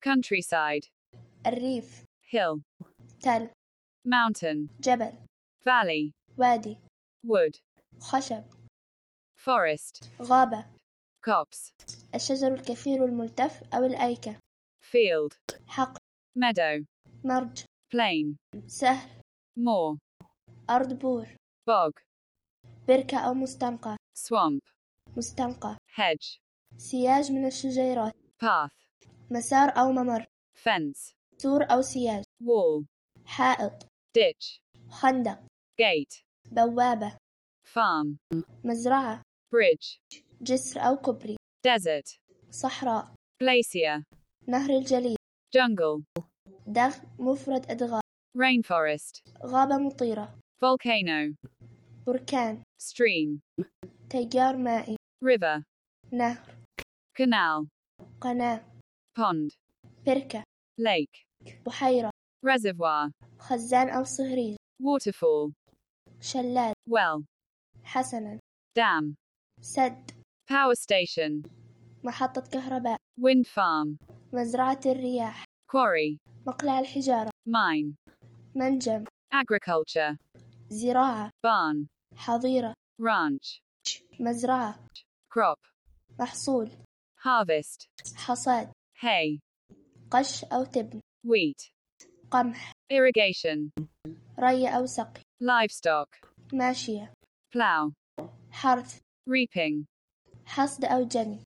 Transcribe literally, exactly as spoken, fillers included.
countryside, الريف hill, تل mountain, جبل valley, وادي wood, خشب forest, غابة copse, الشجر الكثير الملتف أو الأيكة field, حقل meadow, مرج plain, سهل moor, أرض بور bog, بركة أو مستنقع swamp, مستنقع hedge, سياج من الشجيرات path, مسار أو ممر fence, سور أو سياج wall, حائط ditch, خندق gate, بوابة farm, مزرعة bridge, جسر أو كوبري desert, صحراء glacier, نهر الجليد jungle, دغ مفرد أدغال rainforest, غابة مطيرة volcano, بركان stream, تيار مائي river, نهر canal, قناة pond, بركة lake, بحيرة reservoir, خزان أو صهريج waterfall, شلال well, حسنا dam, سد power station, محطة كهرباء wind farm, مزرعة الرياح quarry, مقلع الحجارة mine, منجم agriculture, زراعة barn, حظيرة ranch, مزرعة crop, محصول harvest, حصاد hay, قش أو تبن wheat, قمح irrigation, ري أو سقي livestock, ماشية plow, حرث reaping, حصد أو جني